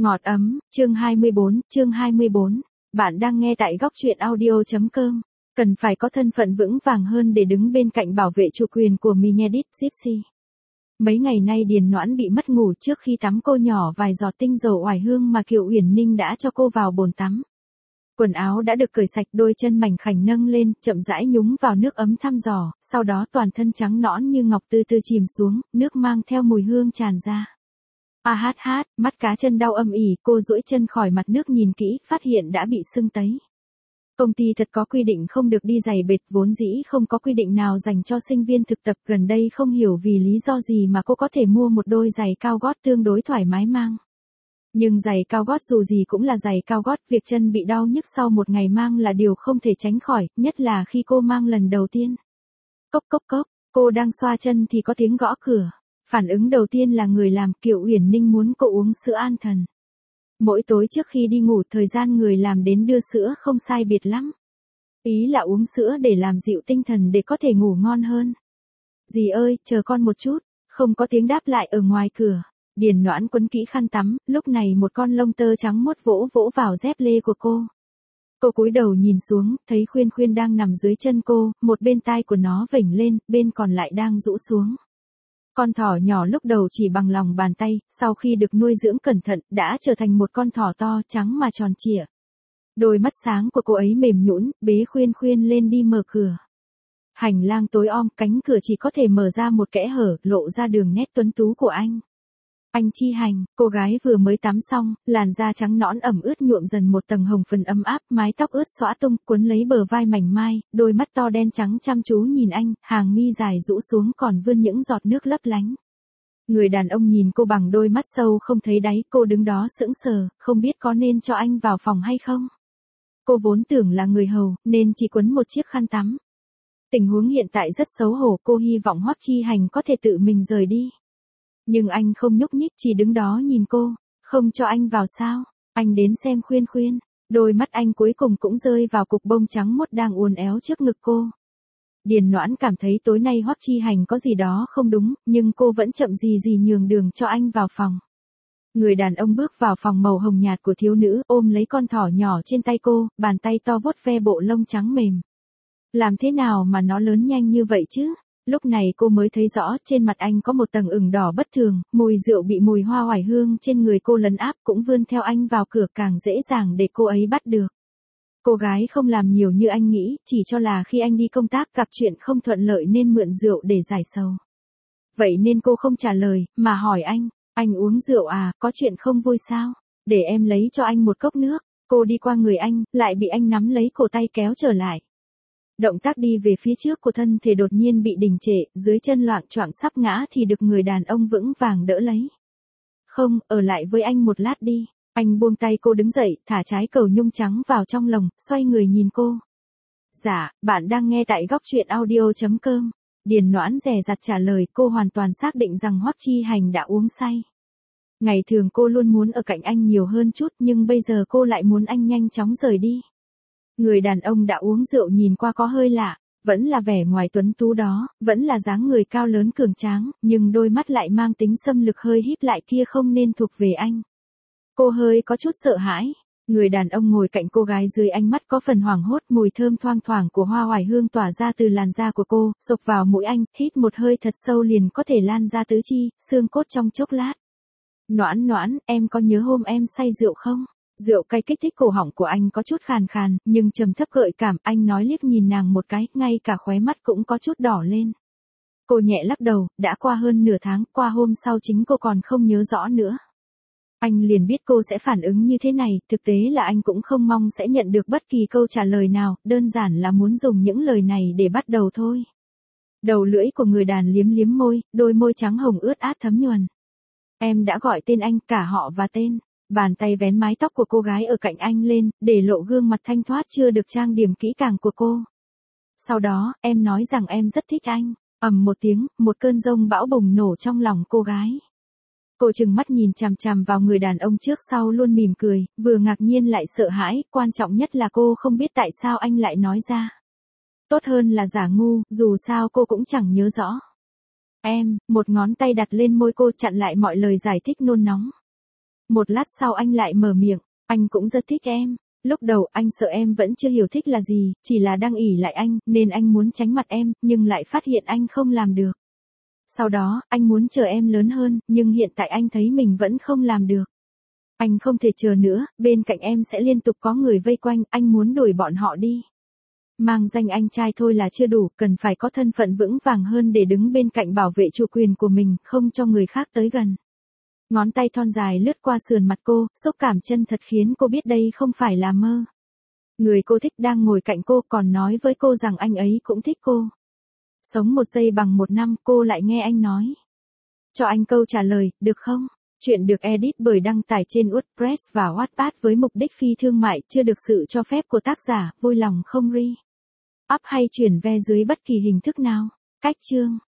Ngọt ấm, chương 24. Bạn đang nghe tại góc truyện audio.com. Cần phải có thân phận vững vàng hơn để đứng bên cạnh bảo vệ chủ quyền của Meredith Gypsy. Mấy ngày nay Điền Noãn bị mất ngủ trước khi tắm, cô nhỏ vài giọt tinh dầu oải hương mà Kiều Uyển Ninh đã cho cô vào bồn tắm. Quần áo đã được cởi sạch, đôi chân mảnh khảnh nâng lên, chậm rãi nhúng vào nước ấm thăm dò, sau đó toàn thân trắng nõn như ngọc từ từ chìm xuống, nước mang theo mùi hương tràn ra. Mắt cá chân đau âm ỉ, cô duỗi chân khỏi mặt nước nhìn kỹ, phát hiện đã bị sưng tấy. Công ty thật có quy định không được đi giày bệt, vốn dĩ không có quy định nào dành cho sinh viên thực tập, gần đây không hiểu vì lý do gì mà cô có thể mua một đôi giày cao gót tương đối thoải mái mang. Nhưng giày cao gót dù gì cũng là giày cao gót, việc chân bị đau nhức sau một ngày mang là điều không thể tránh khỏi, nhất là khi cô mang lần đầu tiên. Cốc, cô đang xoa chân thì có tiếng gõ cửa. Phản ứng đầu tiên là người làm, Kiều Uyển Ninh muốn cô uống sữa an thần. Mỗi tối trước khi đi ngủ, thời gian người làm đến đưa sữa không sai biệt lắm. Ý là uống sữa để làm dịu tinh thần để có thể ngủ ngon hơn. Dì ơi, chờ con một chút. Không có tiếng đáp lại ở ngoài cửa. Điền Noãn quấn kỹ khăn tắm, lúc này một con lông tơ trắng muốt vỗ vào dép lê của cô. Cô cúi đầu nhìn xuống, thấy Khuyên Khuyên đang nằm dưới chân cô, một bên tai của nó vểnh lên, bên còn lại đang rũ xuống. Con thỏ nhỏ lúc đầu chỉ bằng lòng bàn tay, sau khi được nuôi dưỡng cẩn thận, đã trở thành một con thỏ to, trắng mà tròn trịa. Đôi mắt sáng của cô ấy mềm nhũn, bế Khuyên Khuyên lên đi mở cửa. Hành lang tối om, cánh cửa chỉ có thể mở ra một kẽ hở, lộ ra đường nét tuấn tú của anh. Anh Chi Hành, cô gái vừa mới tắm xong, làn da trắng nõn ẩm ướt nhuộm dần một tầng hồng phấn ấm áp, mái tóc ướt xõa tung, cuốn lấy bờ vai mảnh mai, đôi mắt to đen trắng chăm chú nhìn anh, hàng mi dài rũ xuống còn vươn những giọt nước lấp lánh. Người đàn ông nhìn cô bằng đôi mắt sâu không thấy đáy, cô đứng đó sững sờ, không biết có nên cho anh vào phòng hay không. Cô vốn tưởng là người hầu, nên chỉ quấn một chiếc khăn tắm. Tình huống hiện tại rất xấu hổ, cô hy vọng Hoắc Chi Hành có thể tự mình rời đi. Nhưng anh không nhúc nhích, chỉ đứng đó nhìn cô. Không cho anh vào sao? Anh đến xem Khuyên Khuyên. Đôi mắt anh cuối cùng cũng rơi vào cục bông trắng muốt đang uốn éo trước ngực cô. Điền Noãn cảm thấy tối nay Hoắc Chi Hành có gì đó không đúng, nhưng cô vẫn chậm gì nhường đường cho anh vào phòng. Người đàn ông bước vào phòng màu hồng nhạt của thiếu nữ, ôm lấy con thỏ nhỏ trên tay cô, bàn tay to vuốt ve bộ lông trắng mềm. Làm thế nào mà nó lớn nhanh như vậy chứ? Lúc này cô mới thấy rõ, trên mặt anh có một tầng ửng đỏ bất thường, mùi rượu bị mùi hoa oải hương trên người cô lấn áp cũng vươn theo anh vào cửa, càng dễ dàng để cô ấy bắt được. Cô gái không làm nhiều như anh nghĩ, chỉ cho là khi anh đi công tác gặp chuyện không thuận lợi nên mượn rượu để giải sầu. Vậy nên cô không trả lời, mà hỏi anh uống rượu à, có chuyện không vui sao? Để em lấy cho anh một cốc nước. Cô đi qua người anh, lại bị anh nắm lấy cổ tay kéo trở lại. Động tác đi về phía trước của thân thể đột nhiên bị đình trệ, dưới chân loạng choạng sắp ngã thì được người đàn ông vững vàng đỡ lấy. Không, ở lại với anh một lát đi. Anh buông tay cô đứng dậy, thả trái cầu nhung trắng vào trong lồng, xoay người nhìn cô. Dạ, bạn đang nghe tại góc truyện audio.com. Điền Noãn dè dặt trả lời, cô hoàn toàn xác định rằng Hoắc Chi Hành đã uống say. Ngày thường cô luôn muốn ở cạnh anh nhiều hơn chút, nhưng bây giờ cô lại muốn anh nhanh chóng rời đi. Người đàn ông đã uống rượu nhìn qua có hơi lạ, vẫn là vẻ ngoài tuấn tú đó, vẫn là dáng người cao lớn cường tráng, nhưng đôi mắt lại mang tính xâm lược hơi híp lại kia không nên thuộc về anh. Cô hơi có chút sợ hãi. Người đàn ông ngồi cạnh cô gái dưới ánh mắt có phần hoảng hốt, mùi thơm thoang thoảng của hoa oải hương tỏa ra từ làn da của cô, xộc vào mũi anh, hít một hơi thật sâu liền có thể lan ra tứ chi, xương cốt trong chốc lát. Noãn, em có nhớ hôm em say rượu không? Rượu cay kích thích cổ họng của anh có chút khàn khàn, nhưng trầm thấp gợi cảm, anh nói liếc nhìn nàng một cái, ngay cả khóe mắt cũng có chút đỏ lên. Cô nhẹ lắc đầu, đã qua hơn nửa tháng, qua hôm sau chính cô còn không nhớ rõ nữa. Anh liền biết cô sẽ phản ứng như thế này, thực tế là anh cũng không mong sẽ nhận được bất kỳ câu trả lời nào, đơn giản là muốn dùng những lời này để bắt đầu thôi. Đầu lưỡi của người đàn liếm môi, đôi môi trắng hồng ướt át thấm nhuần. Em đã gọi tên anh, cả họ và tên. Bàn tay vén mái tóc của cô gái ở cạnh anh lên, để lộ gương mặt thanh thoát chưa được trang điểm kỹ càng của cô. Sau đó, em nói rằng em rất thích anh. Ầm một tiếng, một cơn giông bão bùng nổ trong lòng cô gái. Cô trừng mắt nhìn chằm chằm vào người đàn ông trước sau luôn mỉm cười, vừa ngạc nhiên lại sợ hãi, quan trọng nhất là cô không biết tại sao anh lại nói ra. Tốt hơn là giả ngu, dù sao cô cũng chẳng nhớ rõ. Em, một ngón tay đặt lên môi cô chặn lại mọi lời giải thích nôn nóng. Một lát sau anh lại mở miệng, anh cũng rất thích em. Lúc đầu anh sợ em vẫn chưa hiểu thích là gì, chỉ là đang ỷ lại anh, nên anh muốn tránh mặt em, nhưng lại phát hiện anh không làm được. Sau đó, anh muốn chờ em lớn hơn, nhưng hiện tại anh thấy mình vẫn không làm được. Anh không thể chờ nữa, bên cạnh em sẽ liên tục có người vây quanh, anh muốn đuổi bọn họ đi. Mang danh anh trai thôi là chưa đủ, cần phải có thân phận vững vàng hơn để đứng bên cạnh bảo vệ chủ quyền của mình, không cho người khác tới gần. Ngón tay thon dài lướt qua sườn mặt cô, xúc cảm chân thật khiến cô biết đây không phải là mơ. Người cô thích đang ngồi cạnh cô còn nói với cô rằng anh ấy cũng thích cô. Sống một giây bằng một năm, cô lại nghe anh nói. Cho anh câu trả lời, được không? Chuyện được edit bởi đăng tải trên WordPress và Wattpad với mục đích phi thương mại, chưa được sự cho phép của tác giả, vui lòng không re. Up hay chuyển ve dưới bất kỳ hình thức nào. Cách chương